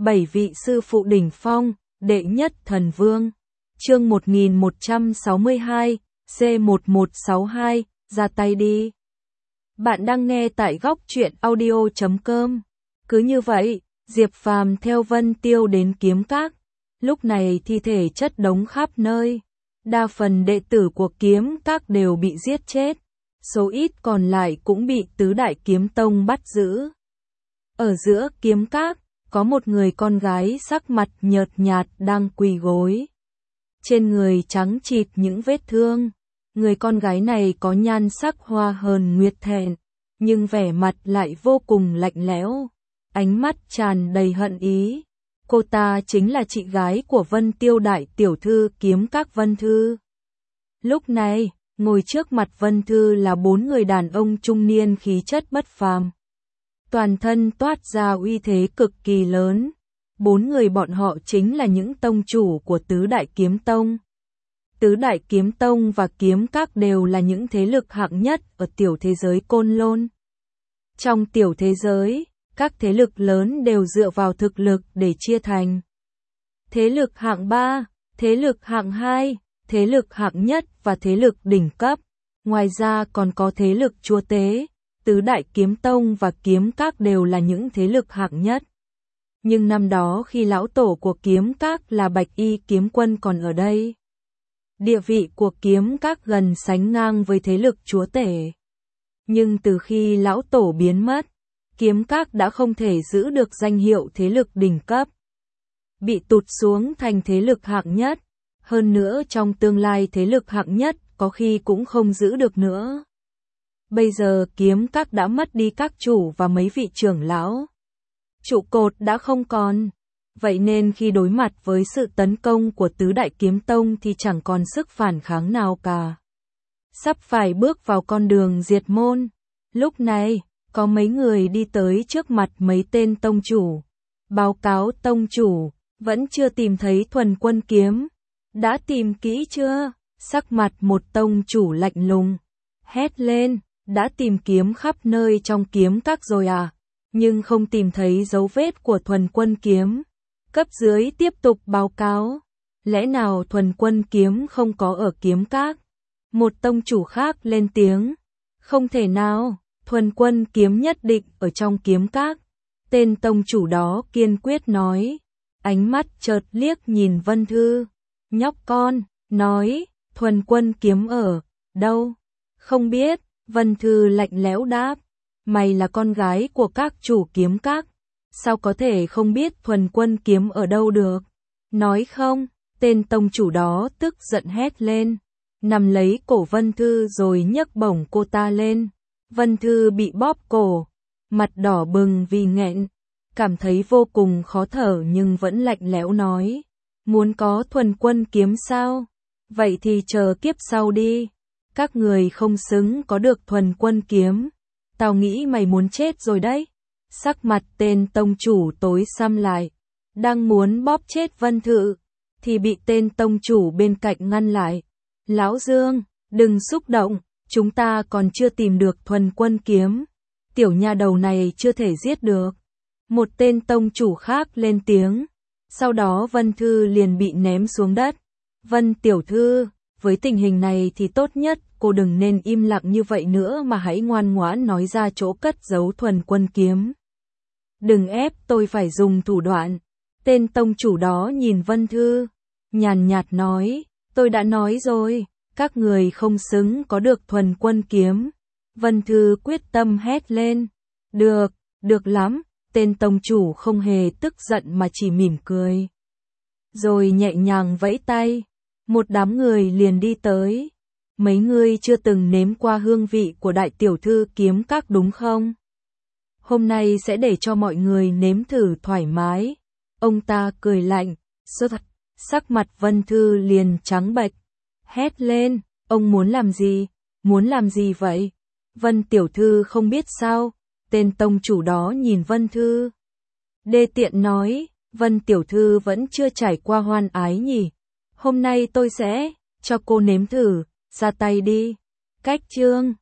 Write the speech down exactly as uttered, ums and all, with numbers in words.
Bảy vị sư phụ đỉnh phong, đệ nhất thần vương. Chương một nghìn một trăm sáu mươi hai, C một một sáu hai, ra tay đi. Bạn đang nghe tại góc truyện audio chấm com. Cứ như vậy, Diệp Phàm theo Vân Tiêu đến Kiếm Các. Lúc này thi thể chất đống khắp nơi. Đa phần đệ tử của Kiếm Các đều bị giết chết. Số ít còn lại cũng bị Tứ Đại Kiếm Tông bắt giữ. Ở giữa Kiếm Các, có một người con gái sắc mặt nhợt nhạt đang quỳ gối. Trên người trắng trịt những vết thương. Người con gái này có nhan sắc hoa hờn nguyệt thẹn, nhưng vẻ mặt lại vô cùng lạnh lẽo, ánh mắt tràn đầy hận ý. Cô ta chính là chị gái của Vân Tiêu đại tiểu thư Kiếm Các Vân Thư. Lúc này, ngồi trước mặt Vân Thư là bốn người đàn ông trung niên khí chất bất phàm. Toàn thân toát ra uy thế cực kỳ lớn. Bốn người bọn họ chính là những tông chủ của Tứ Đại Kiếm Tông. Tứ Đại Kiếm Tông và Kiếm Các đều là những thế lực hạng nhất ở tiểu thế giới Côn Lôn. Trong tiểu thế giới, các thế lực lớn đều dựa vào thực lực để chia thành. Thế lực hạng ba, thế lực hạng hai, thế lực hạng nhất và thế lực đỉnh cấp. Ngoài ra còn có thế lực chúa tế. Tứ Đại Kiếm Tông và Kiếm Các đều là những thế lực hạng nhất. Nhưng năm đó khi lão tổ của Kiếm Các là Bạch Y Kiếm Quân còn ở đây, địa vị của Kiếm Các gần sánh ngang với thế lực chúa tể. Nhưng từ khi lão tổ biến mất, Kiếm Các đã không thể giữ được danh hiệu thế lực đỉnh cấp, bị tụt xuống thành thế lực hạng nhất. Hơn nữa trong tương lai thế lực hạng nhất có khi cũng không giữ được nữa. Bây giờ Kiếm Các đã mất đi các chủ và mấy vị trưởng lão. Trụ cột đã không còn. Vậy nên khi đối mặt với sự tấn công của Tứ Đại Kiếm Tông thì chẳng còn sức phản kháng nào cả. Sắp phải bước vào con đường diệt môn. Lúc này, có mấy người đi tới trước mặt mấy tên tông chủ. Báo cáo tông chủ, vẫn chưa tìm thấy Thuần Quân Kiếm. Đã tìm kỹ chưa? Sắc mặt một tông chủ lạnh lùng. Hét lên, đã tìm kiếm khắp nơi trong Kiếm Các rồi à? Nhưng không tìm thấy dấu vết của Thuần Quân Kiếm. Cấp dưới tiếp tục báo cáo. Lẽ nào Thuần Quân Kiếm không có ở Kiếm Các? Một tông chủ khác lên tiếng. Không thể nào, Thuần Quân Kiếm nhất định ở trong Kiếm Các. Tên tông chủ đó kiên quyết nói. Ánh mắt chợt liếc nhìn Vân Thư. Nhóc con, nói, Thuần Quân Kiếm ở đâu? Không biết, Vân Thư lạnh lẽo đáp. Mày là con gái của các chủ Kiếm Các, sao có thể không biết Thuần Quân Kiếm ở đâu được? Nói không, tên tông chủ đó tức giận hét lên, nằm lấy cổ Vân Thư rồi nhấc bổng cô ta lên. Vân Thư bị bóp cổ, mặt đỏ bừng vì nghẹn, cảm thấy vô cùng khó thở nhưng vẫn lạnh lẽo nói, muốn có Thuần Quân Kiếm sao? Vậy thì chờ kiếp sau đi, các người không xứng có được Thuần Quân Kiếm. Tao nghĩ mày muốn chết rồi đấy. Sắc mặt tên tông chủ tối sầm lại. Đang muốn bóp chết Vân Thư, thì bị tên tông chủ bên cạnh ngăn lại. Lão Dương, đừng xúc động, chúng ta còn chưa tìm được Thuần Quân Kiếm. Tiểu nha đầu này chưa thể giết được. Một tên tông chủ khác lên tiếng. Sau đó Vân Thư liền bị ném xuống đất. Vân tiểu thư, với tình hình này thì tốt nhất cô đừng nên im lặng như vậy nữa mà hãy ngoan ngoãn nói ra chỗ cất giấu Thuần Quân Kiếm. Đừng ép tôi phải dùng thủ đoạn. Tên tông chủ đó nhìn Vân Thư, nhàn nhạt nói, tôi đã nói rồi, các người không xứng có được Thuần Quân Kiếm. Vân Thư quyết tâm hét lên, được, được lắm, tên tông chủ không hề tức giận mà chỉ mỉm cười. Rồi nhẹ nhàng vẫy tay, một đám người liền đi tới. Mấy người chưa từng nếm qua hương vị của đại tiểu thư Kiếm Các đúng không? Hôm nay sẽ để cho mọi người nếm thử thoải mái. Ông ta cười lạnh, sốt sắc mặt Vân Thư liền trắng bệch. Hét lên, ông muốn làm gì? Muốn làm gì vậy? Vân tiểu thư không biết sao? Tên tông chủ đó nhìn Vân Thư. Đê tiện nói, Vân tiểu thư vẫn chưa trải qua hoan ái nhỉ? Hôm nay tôi sẽ cho cô nếm thử. Ra tay đi. Cách chương